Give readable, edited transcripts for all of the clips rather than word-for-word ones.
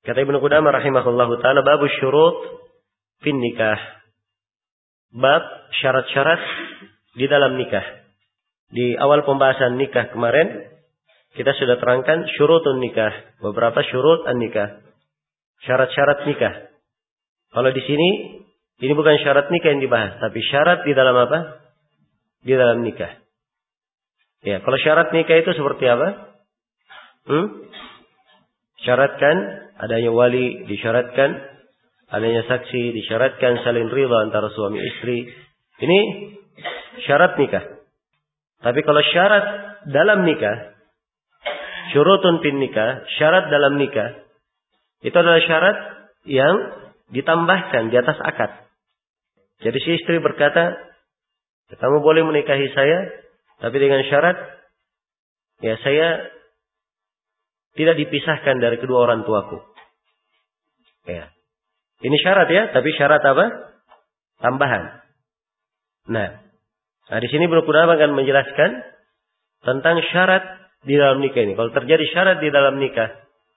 Kata Ibnu Qudamah rahimahullahu taala, bab syurut fin nikah. Bab syarat-syarat di dalam nikah. Di awal pembahasan nikah kemarin kita sudah terangkan syurutun nikah, beberapa syurut an-nikah. Syarat-syarat nikah. Kalau di sini ini bukan syarat nikah yang dibahas, tapi syarat di dalam apa? Di dalam nikah. Ya, kalau syarat nikah itu seperti apa? Syaratkan adanya wali, disyaratkan adanya saksi, disyaratkan saling ridha antara suami istri. Ini syarat nikah. Tapi kalau syarat dalam nikah, syurutun fin nikah, syarat dalam nikah, itu adalah syarat yang ditambahkan di atas akad. Jadi si istri berkata, kamu boleh menikahi saya, tapi dengan syarat, ya saya tidak dipisahkan dari kedua orang tuaku. Ya. Ini syarat ya, tapi syarat apa? Tambahan. Nah di sini Ibnu Qudamah akan menjelaskan tentang syarat di dalam nikah ini. Kalau terjadi syarat di dalam nikah,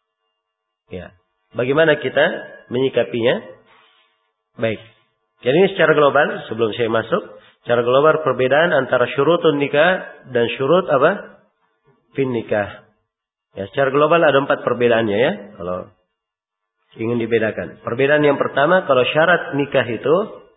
ya, bagaimana kita menyikapinya? Baik. Jadi ini secara global, sebelum saya masuk, secara global perbedaan antara syurutun nikah dan syurut apa? Fin nikah. Ya, secara global ada 4 perbedaannya ya, kalau ingin dibedakan. Perbedaan yang pertama, kalau syarat nikah itu,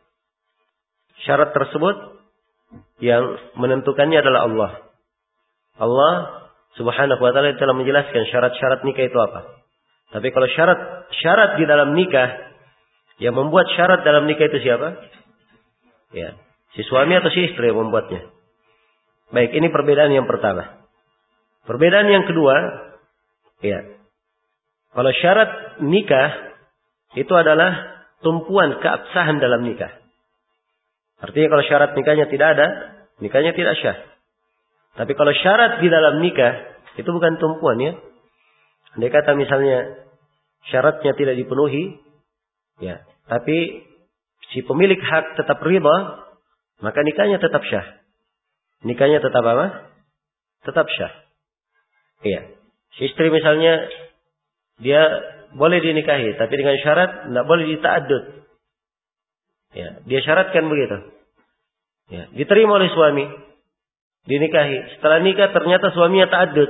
syarat tersebut yang menentukannya adalah Allah. Allah Subhanahu wa ta'ala telah menjelaskan syarat-syarat nikah itu apa. Tapi kalau syarat di dalam nikah, yang membuat syarat dalam nikah itu siapa? Ya, si suami atau si istri yang membuatnya. Baik, ini perbedaan yang pertama. Perbedaan yang kedua, ya, kalau syarat nikah itu adalah tumpuan keabsahan dalam nikah. Artinya kalau syarat nikahnya tidak ada, nikahnya tidak syah. Tapi kalau syarat di dalam nikah itu bukan tumpuan ya. Andai kata misalnya syaratnya tidak dipenuhi, ya, tapi si pemilik hak tetap riba, maka nikahnya tetap syah. Nikahnya tetap apa? Tetap syah. Iya. Si istri misalnya dia boleh dinikahi, tapi dengan syarat tidak boleh dita'addud. Ya, dia syaratkan begitu. Ya, diterima oleh suami, dinikahi. Setelah nikah ternyata suaminya ta'addud.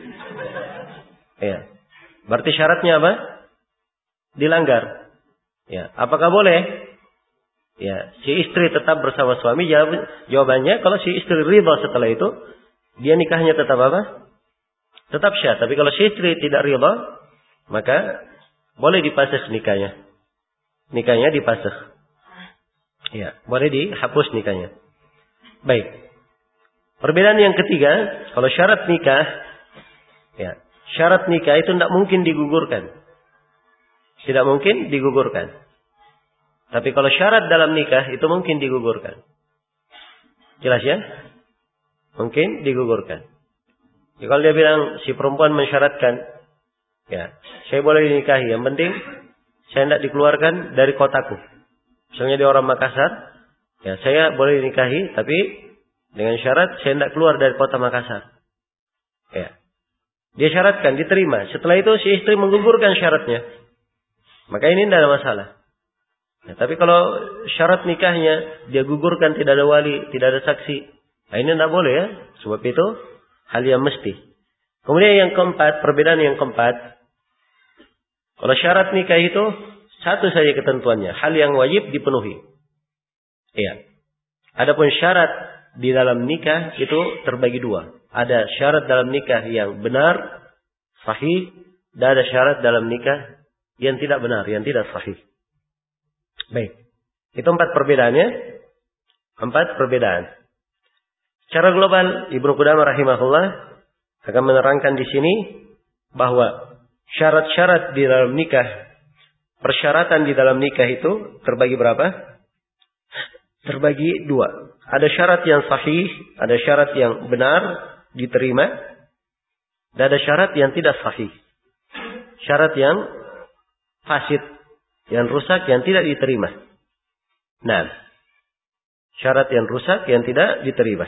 Ya. Berarti syaratnya apa? Dilanggar. Ya, apakah boleh? Ya, si istri tetap bersama suami. Jawabannya kalau si istri ridha setelah itu, dia nikahnya tetap apa? Tetap syah. Tapi kalau si istri tidak ridha, maka boleh dipasah nikahnya. Nikahnya dipasah. Ya, boleh dihapus nikahnya. Baik. Perbedaan yang ketiga, kalau syarat nikah, ya, syarat nikah itu tidak mungkin digugurkan. Tidak mungkin digugurkan. Tapi kalau syarat dalam nikah itu mungkin digugurkan. Jelas ya? Mungkin digugurkan. Ya, kalau dia bilang si perempuan mensyaratkan, ya, saya boleh dinikahi, yang penting saya tidak dikeluarkan dari kotaku. Misalnya dia orang Makassar, ya saya boleh dinikahi, tapi dengan syarat saya tidak keluar dari kota Makassar. Ya, dia syaratkan, diterima. Setelah itu si istri menggugurkan syaratnya, maka ini tidak ada masalah. Ya, tapi kalau syarat nikahnya dia gugurkan, tidak ada wali, tidak ada saksi, nah ini tidak boleh ya. Sebab itu hal yang mesti. Kemudian yang keempat, perbedaan yang keempat, kalau syarat nikah itu satu saja ketentuannya, hal yang wajib dipenuhi. Iya. Adapun syarat di dalam nikah itu terbagi dua. Ada syarat dalam nikah yang benar, sahih, dan ada syarat dalam nikah yang tidak benar, yang tidak sahih. Baik. Itu 4 perbedaannya. 4 perbedaan. Secara global, Ibnu Qudamah rahimahullah akan menerangkan di sini bahwa syarat-syarat di dalam nikah, persyaratan di dalam nikah itu terbagi berapa? Terbagi 2. Ada syarat yang sahih, ada syarat yang benar, diterima, dan ada syarat yang tidak sahih. Syarat yang fasid, yang rusak, yang tidak diterima. Nah, syarat yang rusak, yang tidak diterima.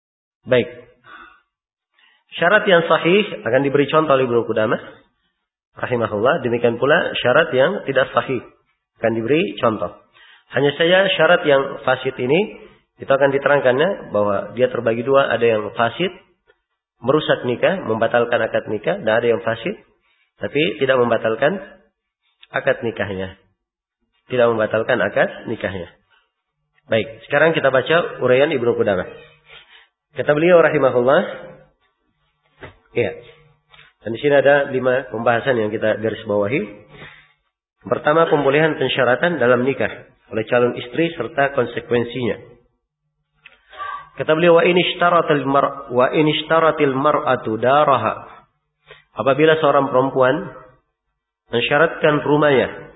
Baik. Syarat yang sahih akan diberi contoh oleh Ibnu Qudamah. rahimahullah. Demikian pula syarat yang tidak sahih akan diberi contoh. Hanya saja syarat yang fasid ini itu akan diterangkannya bahwa dia terbagi dua. Ada yang fasid, merusak nikah, membatalkan akad nikah. Dan ada yang fasid, tapi tidak membatalkan akad nikahnya. Tidak membatalkan akad nikahnya. Baik, sekarang kita baca uraian Ibnu Qudamah. Kata beliau rahimahullah. Iya. Dan di sini ada 5 pembahasan yang kita garis bawahi. Pertama, pembolehan pensyaratan dalam nikah oleh calon istri serta konsekuensinya. Kata beliau, wa in ishtaratil mar'atu daraha. Apabila seorang perempuan mensyaratkan rumahnya.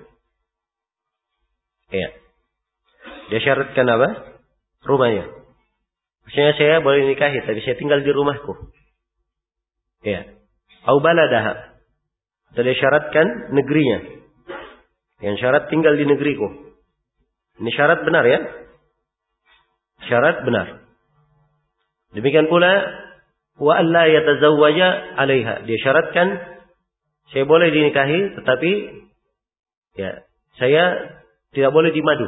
Ya. Dia syaratkan apa? Rumahnya. Maksudnya saya boleh nikahi, tapi saya tinggal di rumahku. Ya. Au baladaha. Atau dia syaratkan negerinya. Yang syarat tinggal di negeriku. Ini syarat benar ya? Syarat benar. Demikian pula wa alla yatazawwaja 'alaiha. Dia syaratkan saya boleh dinikahi tetapi ya, saya tidak boleh dimadu.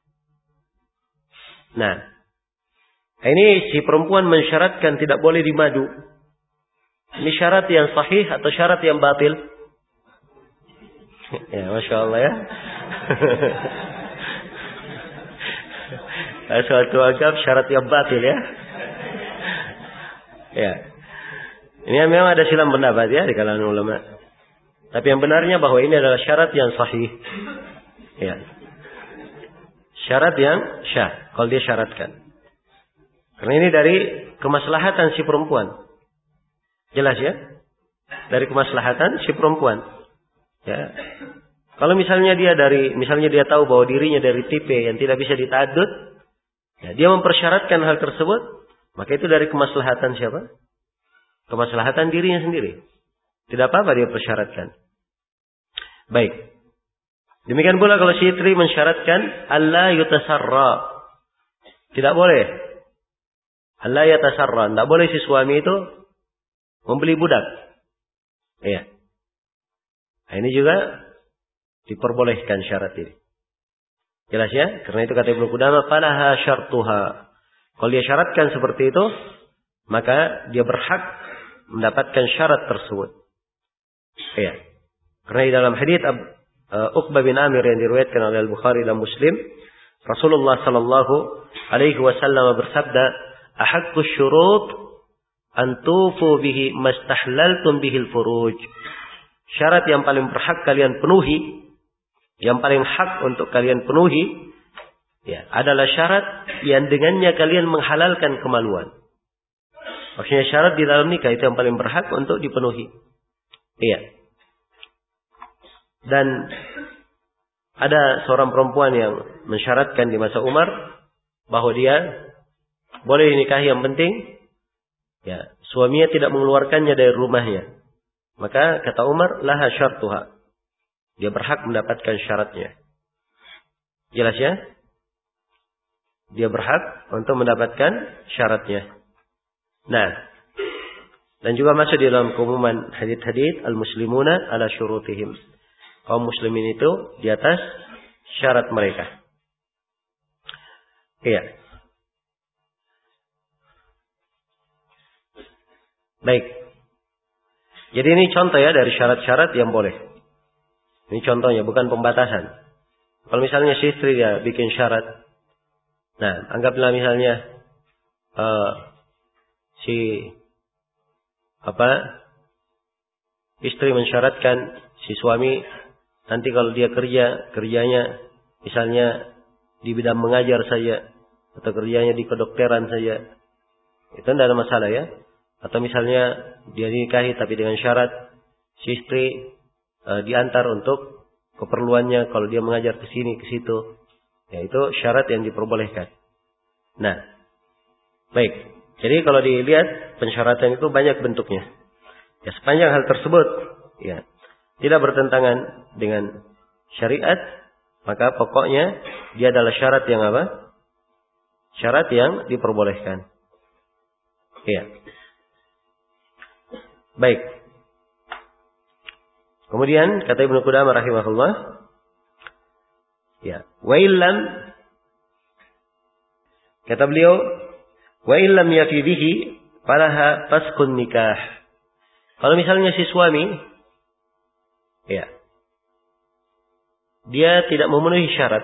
Nah, ini si perempuan mensyaratkan tidak boleh dimadu. Ini syarat yang sahih atau syarat yang batil? Ya, Masya Allah ya. Suatu agama syarat yang batil ya. Ya. Ini memang ada silam pendapat ya di kalangan ulama. Tapi yang benarnya bahwa ini adalah syarat yang sahih. Ya. Syarat yang syah kalau dia syaratkan. Karena ini dari kemaslahatan si perempuan. Jelas ya? Dari kemaslahatan si perempuan. Ya. Kalau misalnya dia tahu bahwa dirinya dari tipe yang tidak bisa ditadud, ya, dia mempersyaratkan hal tersebut, maka itu dari kemaslahatan siapa? Kemaslahatan dirinya sendiri. Tidak apa-apa dia persyaratkan. Baik. Demikian pula kalau si istri mensyaratkan alla yutasarra. Tidak boleh. Alla yatasarra. Tidak boleh si suami itu membeli budak. Iya. Nah, ini juga diperbolehkan syarat ini. Jelas ya? Karena itu kata Ibnu Qudamah, falaha syartuha. Kalau dia syaratkan seperti itu, maka dia berhak mendapatkan syarat tersebut. Iya. Karena di dalam hadits Uqbah bin Amir yang diriwayatkan oleh Al-Bukhari dan Muslim, Rasulullah sallallahu alaihi wasallam bersabda, "Ahaqqus syurut an tufu bihi mastahlaltum bihil furuj." Syarat yang paling berhak kalian penuhi, yang paling hak untuk kalian penuhi, ya, adalah syarat yang dengannya kalian menghalalkan kemaluan. Maksudnya syarat di dalam nikah itu yang paling berhak untuk dipenuhi. Iya. Dan ada seorang perempuan yang mensyaratkan di masa Umar bahwa dia boleh dinikahi, yang penting ya suaminya tidak mengeluarkannya dari rumahnya. Maka kata Umar, laha syartuha. Dia berhak mendapatkan syaratnya. Jelas ya? Dia berhak untuk mendapatkan syaratnya. Nah, dan juga masuk di dalam keumuman hadits al-muslimuna ala syurutihim. Kaum muslimin itu di atas syarat mereka. Iya. Baik. Jadi ini contoh ya dari syarat-syarat yang boleh. Ini contohnya, bukan pembatasan. Kalau misalnya si istri dia bikin syarat. Nah, anggaplah misalnya istri mensyaratkan si suami nanti kalau dia kerjanya misalnya di bidang mengajar saja atau kerjanya di kedokteran saja. Itu tidak ada masalah ya. Atau misalnya dia dinikahi tapi dengan syarat si istri diantar untuk keperluannya kalau dia mengajar ke sini ke situ. Ya, itu syarat yang diperbolehkan. Nah, baik. Jadi kalau dilihat pensyaratan itu banyak bentuknya. Ya, sepanjang hal tersebut ya tidak bertentangan dengan syariat, maka pokoknya dia adalah syarat yang apa? Syarat yang diperbolehkan. Iya. Baik. Kemudian kata Ibnu Qudamah rahimahullah, ya, wa illam, kata beliau, wa illam yafi bihi falaha fasqun nikah. Kalau misalnya si suami, ya, dia tidak memenuhi syarat,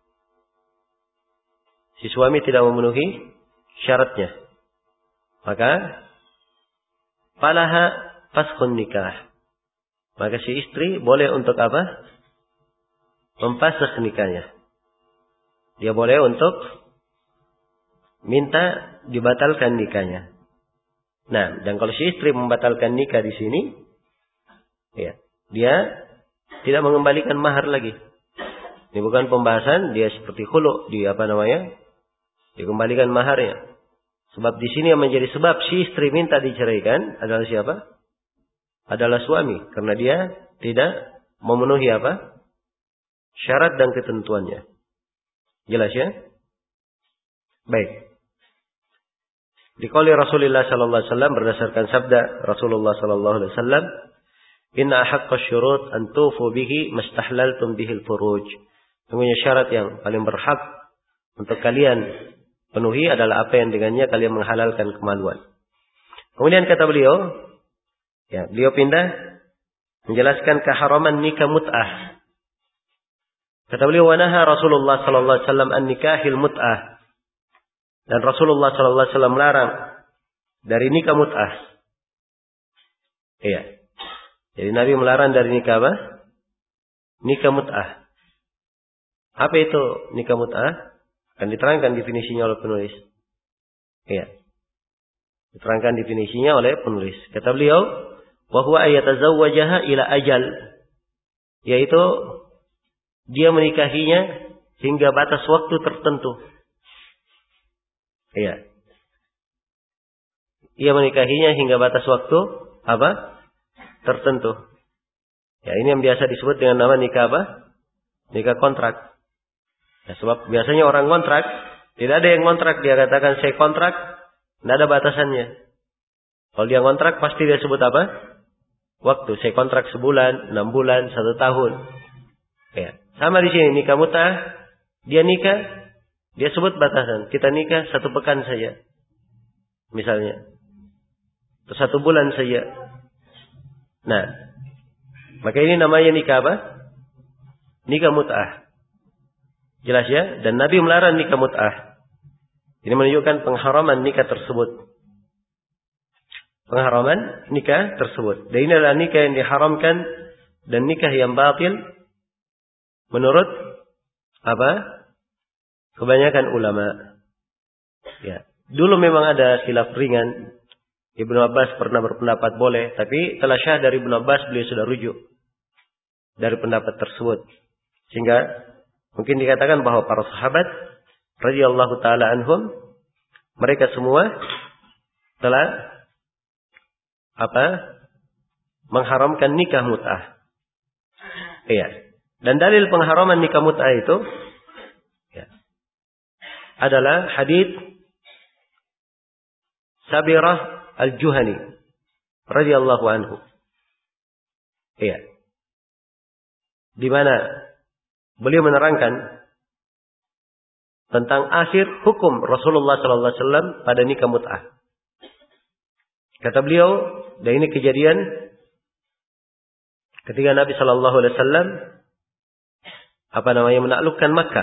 si suami tidak memenuhi syaratnya, maka falaha fasqun nikah. Maka si istri boleh untuk apa? Memfasakh nikahnya. Dia boleh untuk minta dibatalkan nikahnya. Nah, dan kalau si istri membatalkan nikah di sini, ya, dia tidak mengembalikan mahar lagi. Ini bukan pembahasan dia seperti khulu, dia dikembalikan maharnya. Sebab di sini yang menjadi sebab si istri minta diceraikan adalah siapa? Adalah suami, karena dia tidak memenuhi apa? Syarat dan ketentuannya. Jelas ya? Baik. Di qauli Rasulullah sallallahu alaihi wasallam, berdasarkan sabda Rasulullah sallallahu alaihi wasallam, "Inna ahaqqa syurut an tufu bihi mastahlaltum bihi al-furuj." Sungguhnya syarat yang paling berhak untuk kalian penuhi adalah apa yang dengannya kalian menghalalkan kemaluan. Kemudian kata beliau, ya, beliau pindah menjelaskan keharaman nikah mut'ah. Kata beliau, "Wa naha Rasulullah sallallahu alaihi wasallam an nikahil mut'ah." Dan Rasulullah sallallahu alaihi wasallam melarang dari nikah mut'ah. Iya. Jadi Nabi melarang dari nikah apa? Nikah mut'ah. Apa itu nikah mut'ah? Akan diterangkan definisinya oleh penulis. Iya. Diterangkan definisinya oleh penulis. Kata beliau, wa huwa ayatazawwajaha ila ajal, yaitu dia menikahinya hingga batas waktu tertentu. Iya. Ia menikahinya hingga batas waktu apa? Tertentu. Ya, ini yang biasa disebut dengan nama nikah apa? Nikah kontrak. Ya, sebab biasanya orang kontrak, tidak ada yang kontrak, dia katakan saya kontrak, tidak ada batasannya. Kalau dia kontrak pasti dia sebut apa? Waktu. Saya kontrak sebulan, 6 bulan, 1 tahun. Ya. Sama di sini nikah mut'ah, dia nikah, dia sebut batasan. Kita nikah 1 pekan saja, misalnya, atau 1 bulan saja. Nah, maka ini namanya nikah apa? Nikah mut'ah. Jelas ya? Dan Nabi melarang nikah mut'ah. Ini menunjukkan pengharaman nikah tersebut. Pengharaman nikah tersebut. Dan ini adalah nikah yang diharamkan dan nikah yang batil menurut apa? Kebanyakan ulama. Ya. Dulu memang ada khilaf ringan. Ibnu Abbas pernah berpendapat boleh, tapi telah syah dari Ibnu Abbas, beliau sudah rujuk dari pendapat tersebut. Sehingga mungkin dikatakan bahwa para sahabat radhiyallahu taala anhum, mereka semua telah apa? Mengharamkan nikah mut'ah. Iya. Dan dalil pengharaman nikah mut'ah itu ya, adalah hadits Sabirah Al-Juhani radhiyallahu anhu. Iya. Di mana beliau menerangkan tentang akhir hukum Rasulullah sallallahu alaihi wasallam pada nikah mut'ah. Kata beliau, dan ini kejadian ketika Nabi sallallahu alaihi wasallam menaklukkan Makkah.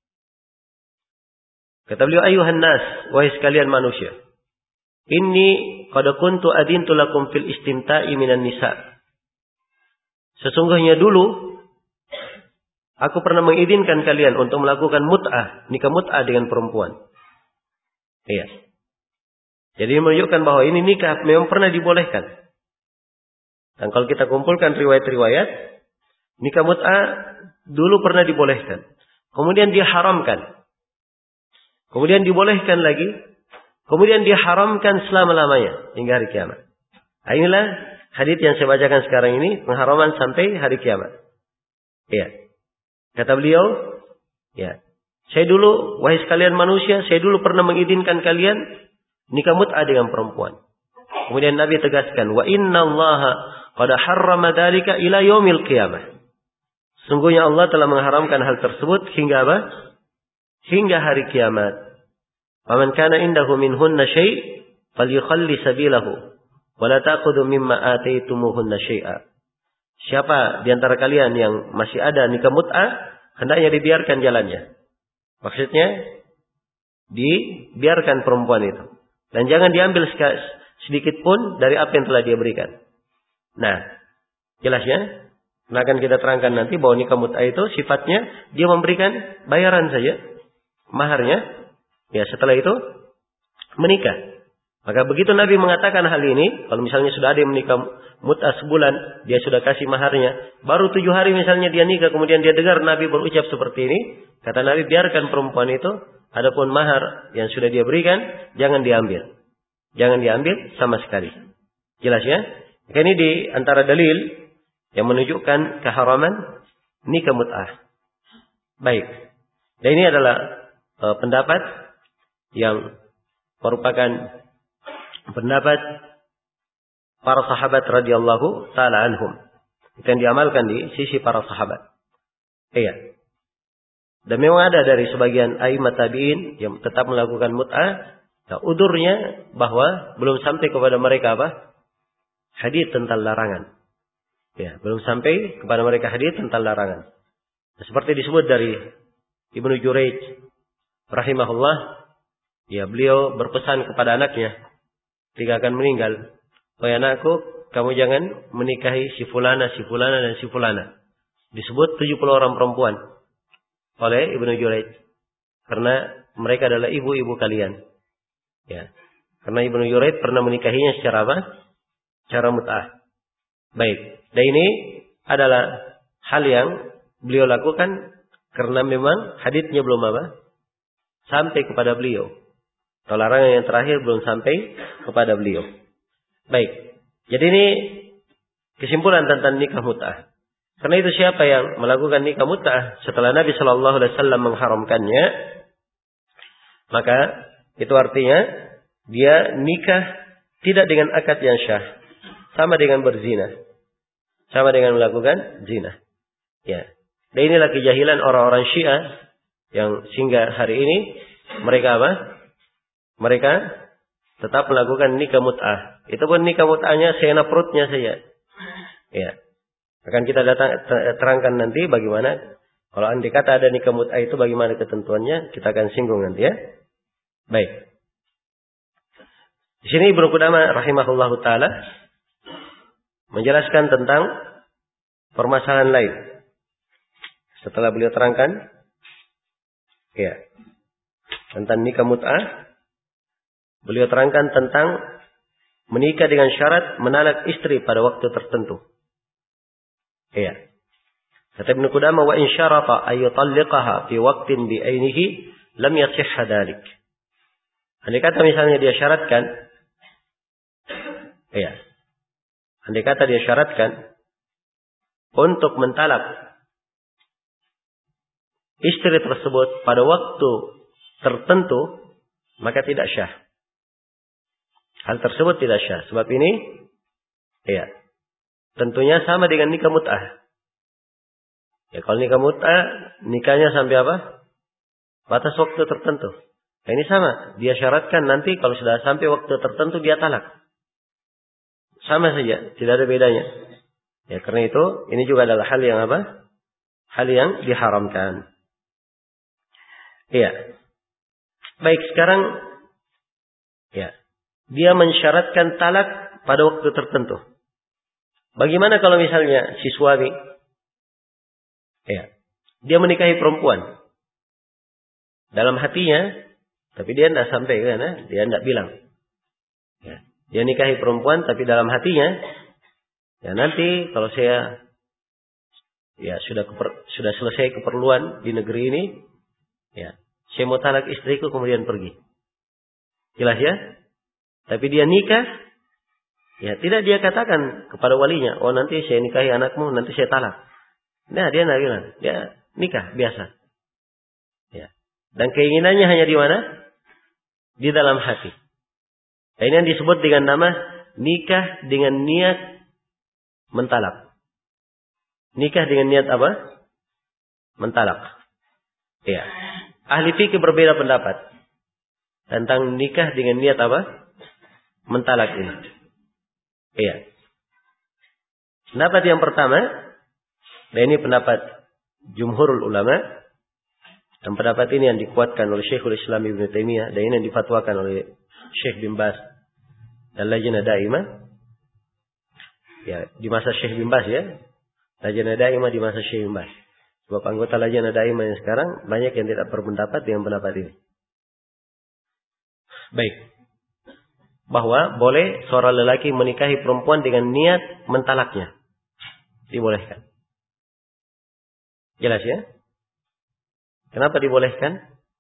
Kata beliau, "Ayuhan nas, wahai sekalian manusia, inni qad kuntu adintu lakum fil istimta'i minan nisa." Sesungguhnya dulu aku pernah mengizinkan kalian untuk melakukan mut'ah, nikah mut'ah dengan perempuan. Iya. Jadi menunjukkan bahwa ini nikah memang pernah dibolehkan. Dan kalau kita kumpulkan riwayat-riwayat, nikah mut'ah dulu pernah dibolehkan. Kemudian diharamkan. Kemudian dibolehkan lagi. Kemudian diharamkan selama-lamanya hingga hari kiamat. Nah, inilah hadits yang saya bacakan sekarang ini, pengharaman sampai hari kiamat. Iya. Kata beliau, ya, saya dulu, wahai sekalian manusia, saya dulu pernah mengizinkan kalian nikah mut'ah dengan perempuan. Kemudian Nabi tegaskan, wa innallaha qad harrama dzalika ila yaumil qiyamah. Sungguhnya Allah telah mengharamkan hal tersebut hingga apa? Hingga hari kiamat. Faman kana indahu minhunna syai' falyukhalli sabilahu wa la ta'khudhu mimma ataitumuhunna syai'a. Siapa di antara kalian yang masih ada nikah mut'ah, hendaknya dibiarkan jalannya. Maksudnya dibiarkan perempuan itu. Dan jangan diambil sedikit pun dari apa yang telah dia berikan. Nah, jelasnya akan kita terangkan nanti bahwa nikah mut'ah itu sifatnya dia memberikan bayaran saja, maharnya. Ya, setelah itu menikah. Maka begitu Nabi mengatakan hal ini, kalau misalnya sudah ada yang menikah mut'ah sebulan, dia sudah kasih maharnya, baru 7 hari misalnya dia nikah, kemudian dia dengar Nabi berucap seperti ini, kata Nabi, biarkan perempuan itu, adapun mahar yang sudah dia berikan, jangan diambil. Jangan diambil sama sekali. Jelas ya? Maka ini di antara dalil yang menunjukkan keharaman nikah mut'ah. Baik. Dan ini adalah pendapat yang merupakan pendapat para sahabat radhiyallahu taala anhum. Yang diamalkan di sisi para sahabat. Iya. Dan memang ada dari sebagian a'immat tabi'in yang tetap melakukan mut'ah. Nah, udurnya bahwa belum sampai kepada mereka apa? Hadits tentang larangan. Ya, belum sampai kepada mereka hadits tentang larangan. Nah, seperti disebut dari Ibnu Jurayj rahimahullah, ya beliau berpesan kepada anaknya ketika akan meninggal, "Wahai anakku, kamu jangan menikahi si fulana, dan si fulana." Disebut 70 orang perempuan oleh Ibnu Jurayj karena mereka adalah ibu-ibu kalian. Ya. Karena Ibnu Jurayj pernah menikahinya secara apa? Secara mut'ah. Baik. Dan ini adalah hal yang beliau lakukan karena memang haditsnya belum apa? Sampai kepada beliau. Atau larangan yang terakhir belum sampai kepada beliau. Baik. Jadi ini kesimpulan tentang nikah mut'ah. Karena itu siapa yang melakukan nikah mut'ah setelah Nabi Shallallahu Alaihi Wasallam mengharamkannya, maka itu artinya dia nikah tidak dengan akad yang syah, sama dengan berzina. Sama dengan melakukan zina. Ya. Dan inilah kejahilan orang-orang Syiah yang sehingga hari ini mereka apa? Mereka tetap melakukan nikah mut'ah. Itu pun nikah mut'ahnya seenak perutnya saja. Ya. Akan kita terangkan nanti bagaimana kalau andai kata ada nikah mut'ah itu bagaimana ketentuannya, kita akan singgung nanti ya. Baik. Di sini Ibnu Qudamah rahimahullahu taala menjelaskan tentang permasalahan lain. Setelah beliau terangkan ya, tentang nikah mut'ah, beliau terangkan tentang menikah dengan syarat menanak istri pada waktu tertentu. Ya. Kata Ibnu Qudamah, wa in syarata ay yutalliqaha fi waqtin bi ainihi lam yasihha dzalik. Andai kata misalnya dia syaratkan, ya. Andai kata dia syaratkan untuk mentalak istri tersebut pada waktu tertentu, maka tidak syah. Hal tersebut tidak syah. Sebab ini, ya, tentunya sama dengan nikah mut'ah. Ya, kalau nikah mut'ah, nikahnya sampai apa? Batas waktu tertentu. Nah, ini sama. Dia syaratkan nanti kalau sudah sampai waktu tertentu dia talak. Sama saja, tidak ada bedanya. Ya, karena itu ini juga adalah hal yang apa? Hal yang diharamkan. Iya. Baik, sekarang ya, dia mensyaratkan talak pada waktu tertentu. Bagaimana kalau misalnya si suami ya, dia menikahi perempuan dalam hatinya, tapi dia tidak sampai kan, dia tidak bilang. Ya. Dia nikahi perempuan tapi dalam hatinya, ya nanti kalau saya ya sudah selesai keperluan di negeri ini, ya saya mau talak istriku kemudian pergi. Jelas ya? Tapi dia nikah, ya tidak dia katakan kepada walinya, oh nanti saya nikahi anakmu, nanti saya talak. Nah dia tidak bilang, dia nikah biasa. Ya. Dan keinginannya hanya di mana? Di dalam hati. Nah, ini yang disebut dengan nama nikah dengan niat mentalak. Nikah dengan niat apa? Mentalak. Ya. Ahli fikih berbeda pendapat tentang nikah dengan niat apa? Mentalak ini. Iya. Pendapat yang pertama, dan ini pendapat jumhurul ulama, dan pendapat ini yang dikuatkan oleh Syekhul Islam Ibnu Taimiyah, dan ini yang difatwakan oleh Syekh bin Baz dan Lajnah Daimah. Ya, di masa Syekh bin Baz ya. Lajnah Daimah di masa Syekh bin Baz. Sebab anggota Lajnah Daimah yang sekarang banyak yang tidak berpendapat dengan pendapat ini. Baik. Bahwa boleh seorang lelaki menikahi perempuan dengan niat mentalaknya. Dibolehkan. Jelas ya? Kenapa dibolehkan?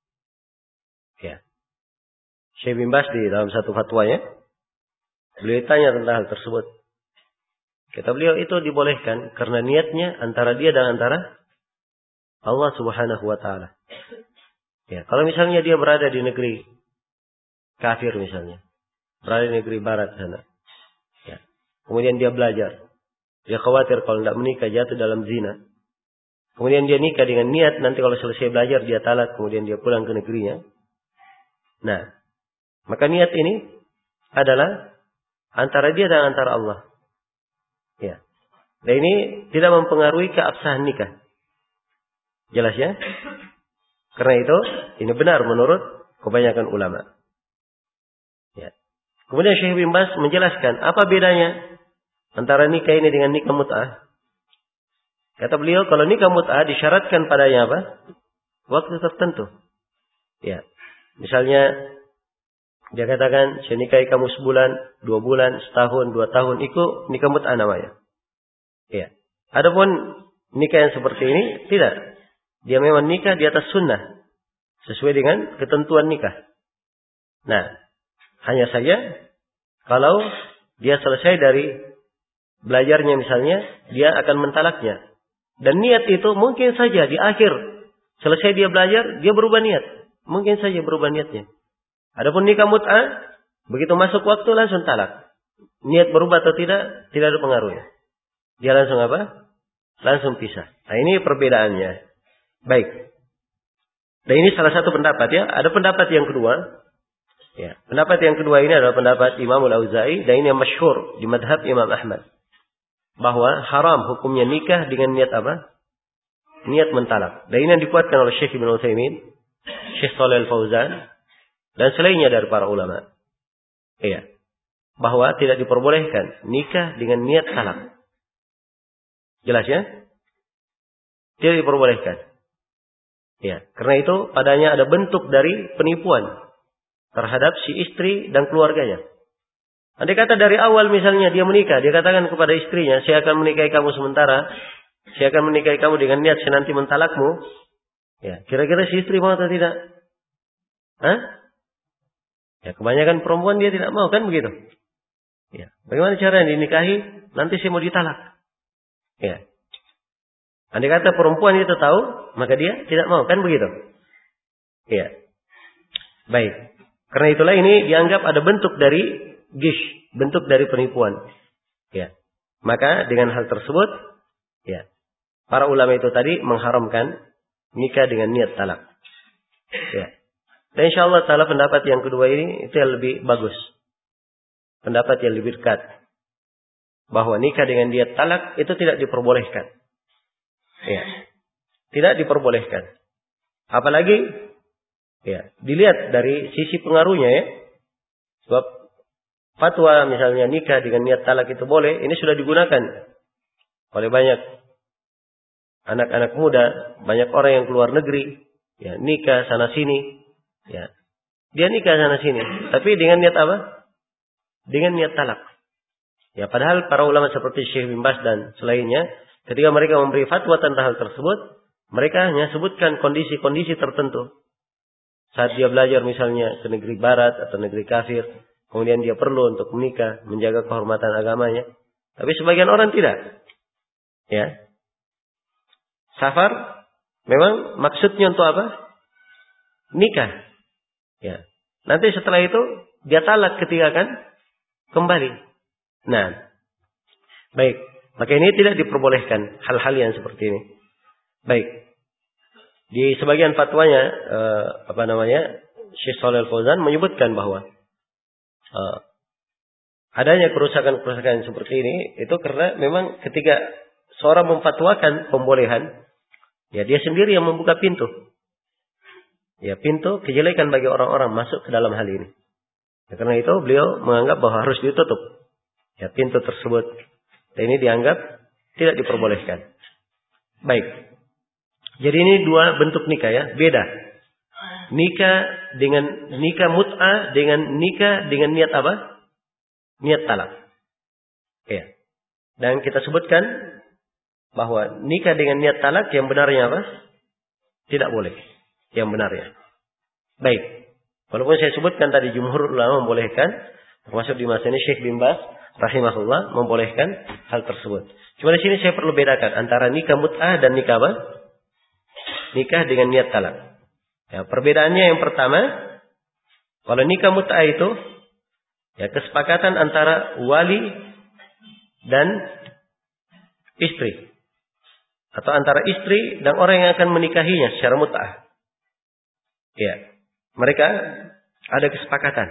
Ya. Syekh bin Baz di dalam satu fatwanya, beliau tanya tentang hal tersebut. Kata beliau itu dibolehkan karena niatnya antara dia dan antara Allah Subhanahu wa taala. Ya, kalau misalnya dia berada di negeri kafir misalnya, berada di negeri barat sana. Ya. Kemudian dia belajar. Dia khawatir kalau tidak menikah jatuh dalam zina. Kemudian dia nikah dengan niat nanti kalau selesai belajar dia talak, kemudian dia pulang ke negerinya. Nah, maka niat ini adalah antara dia dan antara Allah. Ya. Dan ini tidak mempengaruhi keabsahan nikah. Jelas ya? Karena itu, ini benar menurut kebanyakan ulama. Ya. Kemudian Syekh bin Baz menjelaskan apa bedanya antara nikah ini dengan nikah mut'ah. Kata beliau, kalau nikah mut'ah disyaratkan padanya apa? Waktu tertentu. Ya. Misalnya, dia katakan, saya nikahi kamu sebulan, 2 bulan, setahun, 2 tahun. Itu nikah mut'ah namanya. Ya. Adapun nikah yang seperti ini, tidak. Dia memang nikah di atas sunnah. Sesuai dengan ketentuan nikah. Nah, hanya saja, kalau dia selesai dari belajarnya misalnya, dia akan mentalaknya. Dan niat itu mungkin saja di akhir selesai dia belajar, dia berubah niat. Mungkin saja berubah niatnya. Adapun nikah mut'ah, begitu masuk waktu langsung talak. Niat berubah atau tidak ada pengaruhnya. Dia langsung apa? Langsung pisah. Nah ini perbedaannya. Baik. Dan ini salah satu pendapat ya. Ada pendapat yang kedua. Ya. Pendapat yang kedua ini adalah pendapat Imam Al-Auza'i. Dan ini yang masyhur di madhab Imam Ahmad. Bahwa haram hukumnya nikah dengan niat apa? Niat mentalak. Dan ini yang dikuatkan oleh Syekh Ibn Utsaimin, Syekh Shalih Al-Fauzan, dan selainnya dari para ulama. Iya. Bahwa tidak diperbolehkan nikah dengan niat talak. Jelas ya? Tidak diperbolehkan. Ya, karena itu padanya ada bentuk dari penipuan terhadap si istri dan keluarganya. Andai kata dari awal misalnya dia menikah, dia katakan kepada istrinya, saya akan menikahi kamu sementara, saya akan menikahi kamu dengan niat saya nanti mentalakmu. Ya, kira-kira si istri mau atau tidak? Hah? Ya, kebanyakan perempuan dia tidak mau kan begitu? Ya, bagaimana cara dinikahi? Nanti saya mau ditalak. Ya. Andai kata perempuan itu tahu, maka dia tidak mau kan begitu? Ya. Baik. Karena itulah ini dianggap ada bentuk dari bentuk dari penipuan. Ya. Maka dengan hal tersebut, ya, para ulama itu tadi mengharamkan nikah dengan niat talak. Ya. Dan insyaallah taala pendapat yang kedua ini itu yang lebih bagus. Pendapat yang lebih dekat. Bahwa nikah dengan niat talak itu tidak diperbolehkan. Ya. Tidak diperbolehkan. Apalagi ya, dilihat dari sisi pengaruhnya ya. Sebab fatwa misalnya nikah dengan niat talak itu boleh, ini sudah digunakan oleh banyak anak-anak muda, banyak orang yang keluar negeri, ya, nikah sana sini, ya. Dia nikah sana sini, tapi dengan niat apa? Dengan niat talak. Ya, padahal para ulama seperti Syekh bin Baz dan selainnya, ketika mereka memberi fatwa tentang hal tersebut, mereka hanya sebutkan kondisi-kondisi tertentu. Saat dia belajar misalnya ke negeri barat atau negeri kafir, kemudian dia perlu untuk menikah, menjaga kehormatan agamanya. Tapi sebagian orang tidak. Ya. Safar memang maksudnya untuk apa? Nikah. Ya. Nanti setelah itu dia talak ketika akan kembali. Nah, baik. Maka ini tidak diperbolehkan hal-hal yang seperti ini. Baik. Di sebagian fatwanya Syekh Shalih Al-Fauzan menyebutkan bahwa adanya kerusakan-kerusakan seperti ini itu karena memang ketika seorang memfatwakan pembolehan, ya dia sendiri yang membuka pintu. Ya, pintu kejelekan bagi orang-orang masuk ke dalam hal ini. Ya, karena itu beliau menganggap bahwa harus ditutup. Ya, pintu tersebut. Dan ini dianggap tidak diperbolehkan. Baik. Jadi ini dua bentuk nikah ya, beda. Nikah mut'ah dengan nikah dengan niat apa? Niat talak. Ya. Dan kita sebutkan bahwa nikah dengan niat talak yang benarnya apa? Tidak boleh. Yang benarnya. Baik. Walaupun saya sebutkan tadi jumhur ulama membolehkan, termasuk di masa ini Syekh bin Baz rahimahullah membolehkan hal tersebut. Cuma di sini saya perlu bedakan antara nikah mut'ah dan nikah apa? Nikah dengan niat talak. Ya, perbedaannya yang pertama, kalau nikah mut'ah itu ya kesepakatan antara wali dan istri. Atau antara istri dan orang yang akan menikahinya secara mut'ah. Ya. Mereka ada kesepakatan.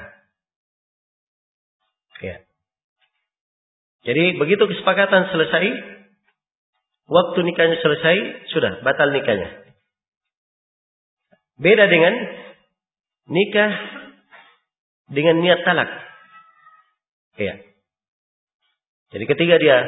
Ya. Jadi begitu kesepakatan selesai, waktu nikahnya selesai, sudah batal nikahnya. Beda dengan nikah dengan niat talak. Ya. Jadi ketika dia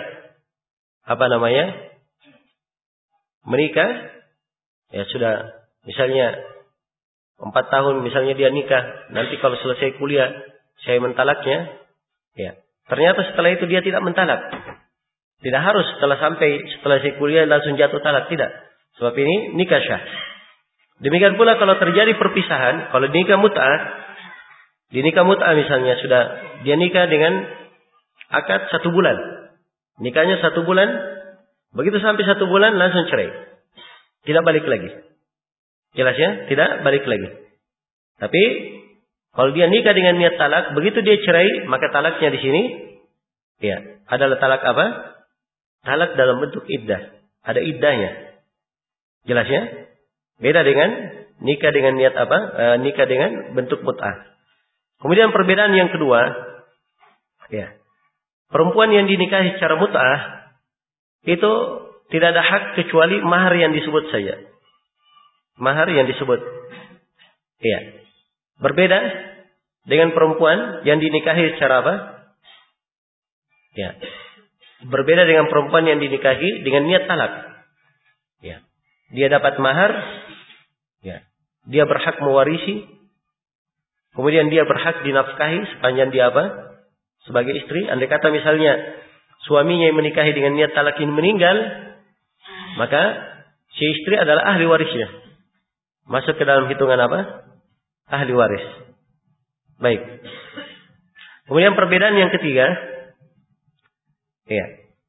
menikah, ya sudah misalnya 4 tahun misalnya dia nikah, nanti kalau selesai kuliah saya mentalaknya, ya. Ternyata setelah itu dia tidak mentalak. Tidak harus setelah selesai kuliah langsung jatuh talak, tidak. Sebab ini nikah syah. Demikian pula kalau terjadi perpisahan, kalau nikah mut'ah, di nikah mut'ah misalnya sudah dia nikah dengan akad 1 bulan. Nikahnya 1 bulan, begitu sampai 1 bulan langsung cerai. Tidak balik lagi. Jelas ya? Tidak balik lagi. Tapi kalau dia nikah dengan niat talak, begitu dia cerai, maka talaknya di sini ya, adalah talak apa? Talak dalam bentuk iddah. Ada iddahnya. Jelas ya? Beda dengan nikah dengan niat apa? Nikah dengan bentuk mut'ah. Kemudian perbedaan yang kedua, ya. Perempuan yang dinikahi secara mut'ah itu tidak ada hak kecuali mahar yang disebut saja. Mahar yang disebut. Iya. Berbeda dengan perempuan yang dinikahi secara apa? Ya. Berbeda dengan perempuan yang dinikahi dengan niat talak. Ya. Dia dapat mahar. Ya. Dia berhak mewarisi. Kemudian dia berhak dinafkahi sepanjang dia apa? Sebagai istri. Andai kata misalnya suaminya yang menikahi dengan niat talak ini meninggal, maka si istri adalah ahli warisnya. Masuk ke dalam hitungan apa? Ahli waris. Baik. Kemudian perbedaan yang ketiga. Ya.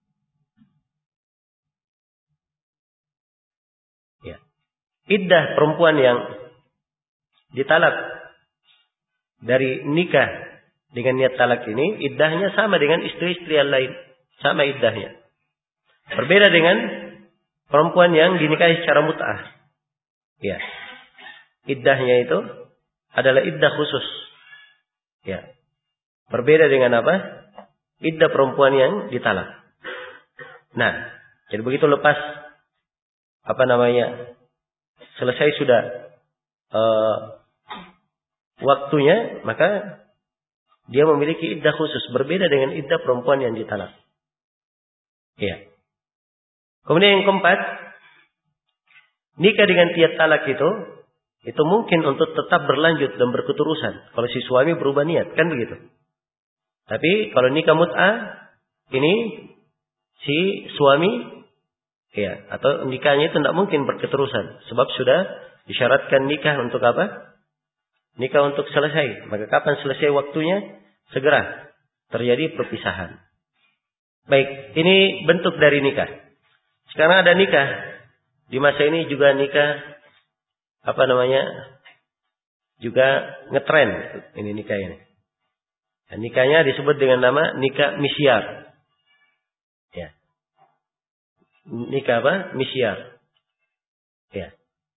Ya. Iddah perempuan yang ditalak dari nikah dengan niat talak ini, iddahnya sama dengan istri-istri yang lain. Sama iddahnya. Berbeda dengan perempuan yang dinikahi secara mut'ah. Ya. Iddahnya itu adalah iddah khusus. Ya. Berbeda dengan apa? Iddah perempuan yang ditalak. Nah, jadi begitu lepas selesai sudah waktunya, maka dia memiliki iddah khusus, berbeda dengan iddah perempuan yang ditalak. Ya. Kemudian yang keempat, nikah dengan niat talak itu mungkin untuk tetap berlanjut dan berketerusan kalau si suami berubah niat, kan begitu. Tapi kalau nikah mut'ah ini si suami ya, atau nikahnya itu tidak mungkin berketerusan sebab sudah disyaratkan nikah untuk apa? Nikah untuk selesai. Maka kapan selesai waktunya? Segera terjadi perpisahan. Baik, ini bentuk dari nikah. Sekarang ada nikah. Di masa ini juga nikah juga ngetren ini nikah ini. Dan nikahnya disebut dengan nama nikah misyar. Ya. nikah apa? Misyar. Ya.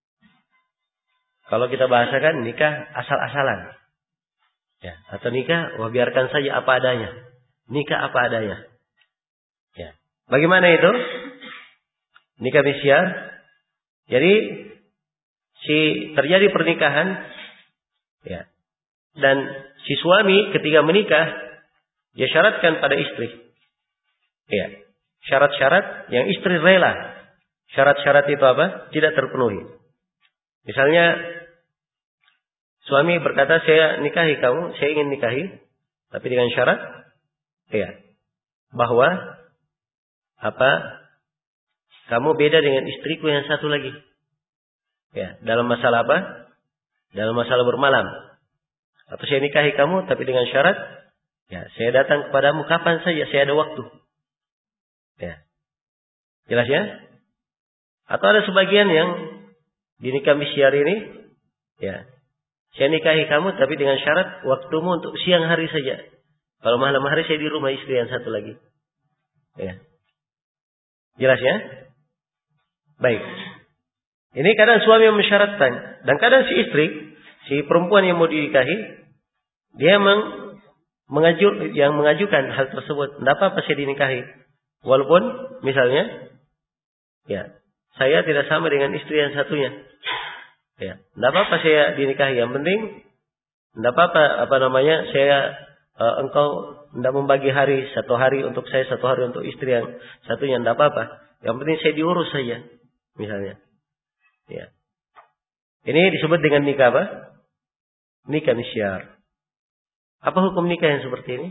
Kalau kita bahasakan nikah asal-asalan. Ya, atau nikah biarkan saja apa adanya. Nikah apa adanya. Ya. Bagaimana itu? Nikah misyar. Jadi terjadi pernikahan, ya. Dan si suami ketika menikah dia syaratkan pada istri. Ya. Syarat-syarat yang istri rela. Syarat-syarat itu apa? Tidak terpenuhi. Misalnya suami berkata, saya nikahi kamu, saya ingin nikahi, tapi dengan syarat, ya, bahwa kamu beda dengan istriku yang satu lagi. Ya, dalam masalah apa? Dalam masalah bermalam. Atau saya nikahi kamu, tapi dengan syarat, ya, saya datang kepadamu kapan saja, saya ada waktu. Ya, jelas ya? Atau ada sebagian yang di nikah misyar ini, ya, saya nikahi kamu tapi dengan syarat waktumu untuk siang hari saja. Kalau malam hari saya di rumah istri yang satu lagi. Ya. Jelas ya? Baik. Ini kadang suami yang mensyaratkan. Dan kadang si istri, si perempuan yang mau dinikahi, dia mengajukan hal tersebut. Tidak apa-apa saya dinikahi. Walaupun misalnya, ya, saya tidak sama dengan istri yang satunya. Ya, tidak apa-apa saya dinikahi. Yang penting, tidak apa-apa engkau tidak membagi hari, satu hari untuk saya, satu hari untuk istri yang satunya, tidak apa-apa. Yang penting saya diurus saja, misalnya. Ya. Ini disebut dengan nikah apa? Nikah misyar. Apa hukum nikah yang seperti ini?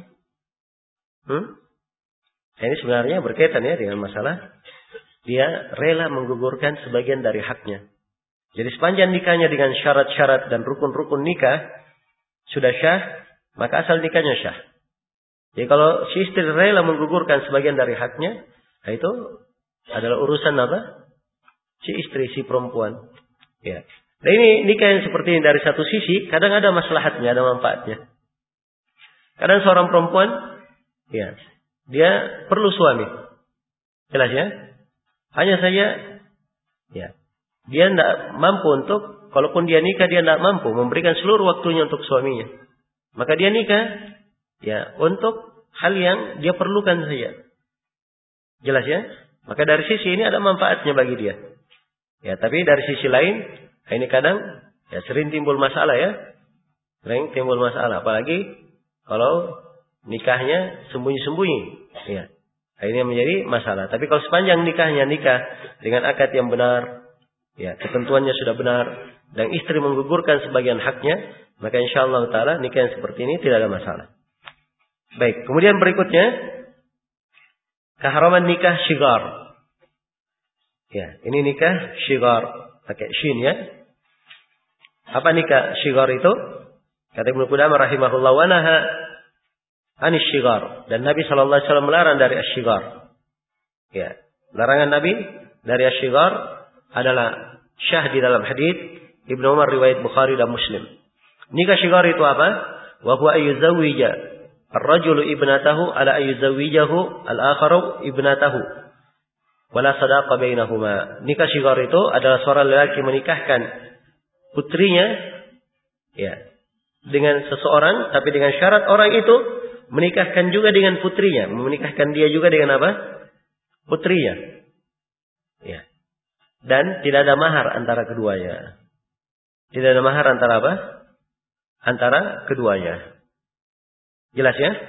Ini sebenarnya berkaitan ya dengan masalah dia rela menggugurkan sebagian dari haknya. Jadi sepanjang nikahnya dengan syarat-syarat dan rukun-rukun nikah sudah syah, maka asal nikahnya syah. Jadi kalau si istri rela menggugurkan sebagian dari haknya, nah itu adalah urusan apa? Si istri, si perempuan. Ya. Nah ini nikah yang seperti ini dari satu sisi, kadang ada maslahatnya, ada manfaatnya. Kadang seorang perempuan, ya, dia perlu suami. Jelas ya? Hanya saja, ya, dia tidak mampu untuk, kalaupun dia nikah, dia tidak mampu memberikan seluruh waktunya untuk suaminya. Maka dia nikah, ya, untuk hal yang dia perlukan saja. Jelas ya? Maka dari sisi ini ada manfaatnya bagi dia. Ya, tapi dari sisi lain, ini kadang, ya, sering timbul masalah ya. Sering timbul masalah. Apalagi kalau nikahnya sembunyi-sembunyi. Ya. Ini yang menjadi masalah. Tapi kalau sepanjang nikahnya nikah dengan akad yang benar, ya, ketentuannya sudah benar, dan istri menggugurkan sebagian haknya, maka insyaallah taala nikah yang seperti ini tidak ada masalah. Baik, kemudian berikutnya keharaman nikah syigar. Ya, ini nikah syigar pakai shin ya. Apa nikah syigar itu? Kata Ibnu Qudamah rahimahullah, wa naha anis syigar, dan Nabi sallallahu alaihi wasallam melarang dari asyigar. Ya, larangan Nabi dari asyigar adalah syah di dalam hadis Ibnu Umar riwayat Bukhari dan Muslim. Nikah syigar itu apa? Wa huwa ayyuzawwija ar-rajulu ibnatahu ala ayyuzawwijahu al-akharu ibnatahu wala sadaqa bainahuma. Nikah syigar itu adalah seorang lelaki menikahkan putrinya, ya, dengan seseorang, tapi dengan syarat orang itu menikahkan juga dengan putrinya, menikahkan dia juga dengan apa? Putrinya. Ya. Dan tidak ada mahar antara keduanya. Tidak ada mahar antara apa? Antara keduanya. Jelas ya?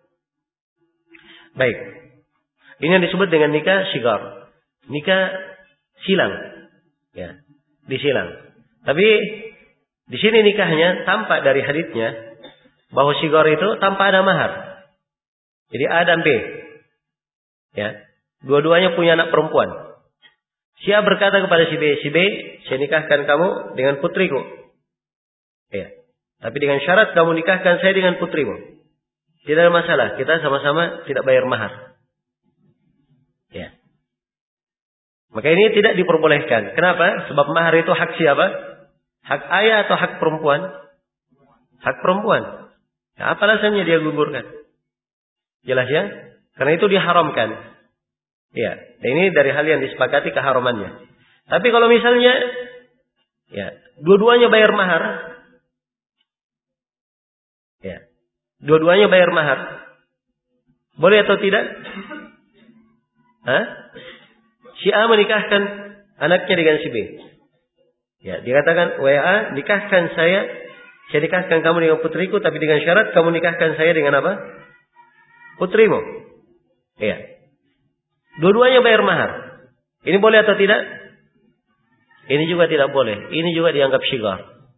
Baik. Ini yang disebut dengan nikah syigar. Nikah silang. Ya, disilang. Tapi di sini nikahnya tampak dari haditsnya bahwa syigar itu tanpa ada mahar. Jadi A dan B. Ya. Dua-duanya punya anak perempuan. Si A berkata kepada si B, saya nikahkan kamu dengan putriku. Ya. Tapi dengan syarat kamu nikahkan saya dengan putrimu. Tidak ada masalah, kita sama-sama tidak bayar mahar. Ya. Maka ini tidak diperbolehkan. Kenapa? Sebab mahar itu hak siapa? Hak ayah atau hak perempuan? Hak perempuan. Ya, apa alasannya dia gugurkan? Jelas ya? Karena itu diharamkan. Ya, ini dari hal yang disepakati keharamannya. Tapi kalau misalnya ya, dua-duanya bayar mahar. Ya. Dua-duanya bayar mahar. Boleh atau tidak? Hah? Si A menikahkan anaknya dengan si B. Ya, dikatakan, "Wahai A, nikahkan saya nikahkan kamu dengan putriku, tapi dengan syarat kamu nikahkan saya dengan apa? Putrimu." Ya. Dua-duanya bayar mahar. Ini boleh atau tidak? Ini juga tidak boleh. Ini juga dianggap syighar.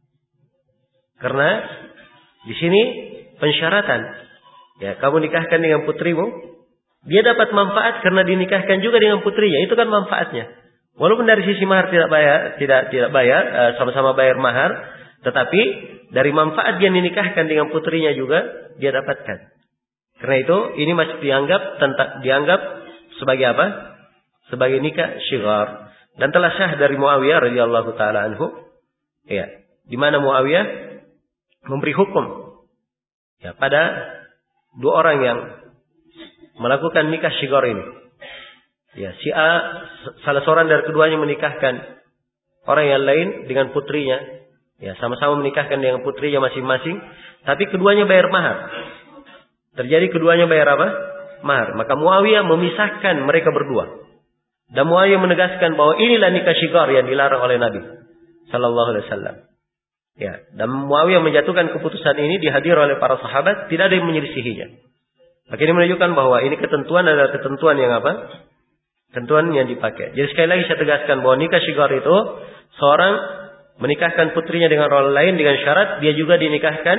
Karena di sini pensyaratan. Ya, kamu nikahkan dengan putrimu, dia dapat manfaat karena dinikahkan juga dengan putrinya. Itu kan manfaatnya. Walaupun dari sisi mahar tidak bayar, sama-sama bayar mahar, tetapi dari manfaat yang dinikahkan dengan putrinya juga dia dapatkan. Karena itu ini masih dianggap sebagai apa? Sebagai nikah syighar. Dan telah sah dari Muawiyah radhiyallahu taala anhu, ya, di mana Muawiyah memberi hukum ya pada dua orang yang melakukan nikah syighar ini. Ya, si A salah seorang dari keduanya menikahkan orang yang lain dengan putrinya. Ya, sama-sama menikahkan dengan putrinya masing-masing, tapi keduanya bayar mahar. Terjadi keduanya bayar apa? Mahar. Maka Muawiyah memisahkan mereka berdua. Dan Muawiyah menegaskan bahwa inilah nikah syighar yang dilarang oleh Nabi sallallahu alaihi wasallam. Ya, dan Muawiyah menjatuhkan keputusan ini dihadiri oleh para sahabat, tidak ada yang menyelisihinya. Maka ini menunjukkan bahwa ini ketentuan adalah ketentuan yang apa? Ketentuan yang dipakai. Jadi sekali lagi saya tegaskan bahwa nikah syighar itu seorang menikahkan putrinya dengan orang lain dengan syarat dia juga dinikahkan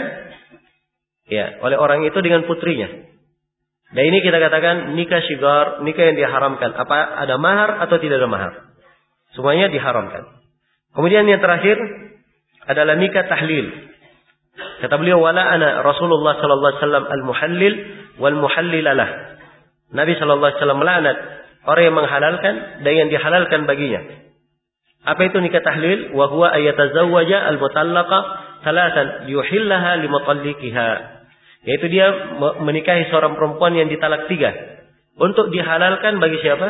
ya oleh orang itu dengan putrinya. Dan ini kita katakan nikah syighar, nikah yang diharamkan. Apa ada mahar atau tidak ada mahar? Semuanya diharamkan. Kemudian yang terakhir adalah nikah tahlil. Kata beliau, "Wala ana Rasulullah sallallahu alaihi wasallam al-muhallil wal muhallilalah." Nabi sallallahu alaihi wasallam melaknat orang yang menghalalkan dan yang dihalalkan baginya. Apa itu nikah tahlil? Wa huwa ayatazawwaja al-mutallaqa thalathan yuhillaha limutalliqiha. Yaitu dia menikahi seorang perempuan yang ditalak 3 untuk dihalalkan bagi siapa?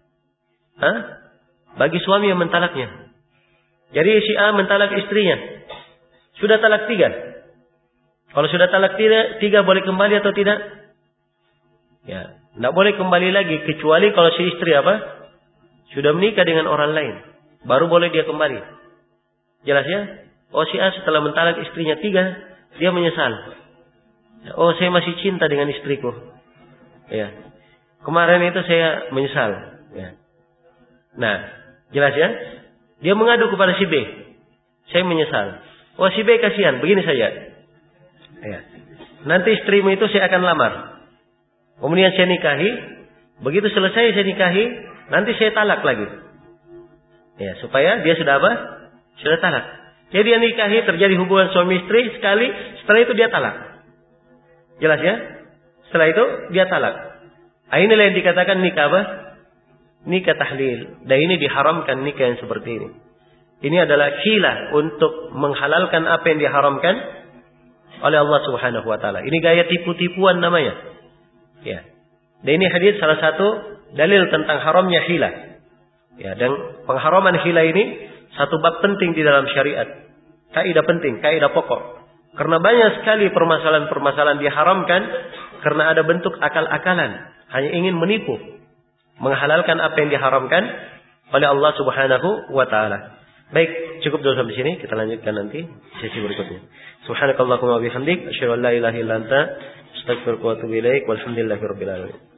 Bagi suami yang mentalaknya. Jadi si A mentalak istrinya. Sudah talak 3. Kalau sudah talak 3 boleh kembali atau tidak? Ya, tidak boleh kembali lagi kecuali kalau si istri apa? Sudah menikah dengan orang lain, baru boleh dia kembali. Jelas ya? Oh, si A setelah mentalak istrinya 3, dia menyesal. Oh, saya masih cinta dengan istriku. Ya. Kemarin itu saya menyesal. Ya. Nah, jelas ya? Dia mengadu kepada si B. Saya menyesal. Oh, si B kasihan, begini saja. Ya. Nanti istrimu itu saya akan lamar. Kemudian saya nikahi. Begitu selesai saya nikahi, nanti saya talak lagi. Ya, supaya dia sudah apa? Sudah talak. Jadi dia nikahi, terjadi hubungan suami istri sekali, setelah itu dia talak. Jelas ya? Setelah itu dia talak. Inilah yang dikatakan nikah apa? Nikah tahlil. Dan ini diharamkan nikah yang seperti ini. Ini adalah hilah untuk menghalalkan apa yang diharamkan oleh Allah Subhanahu wa taala. Ini gaya tipu-tipuan namanya. Ya. Dan ini hadis salah satu dalil tentang haramnya hilah. Ya, dan pengharaman hilah ini satu bab penting di dalam syariat. Kaidah penting, kaidah pokok. Karena banyak sekali permasalahan-permasalahan diharamkan karena ada bentuk akal-akalan, hanya ingin menipu, menghalalkan apa yang diharamkan oleh Allah Subhanahu wa taala. Baik, cukup dulu sampai sini, kita lanjutkan nanti sesi berikutnya. Subhanakallahumma wa bihamdik, asyhadu an la ilaha illa anta, astaghfiruka wa atubu ilaik, walhamdulillahirabbil alamin.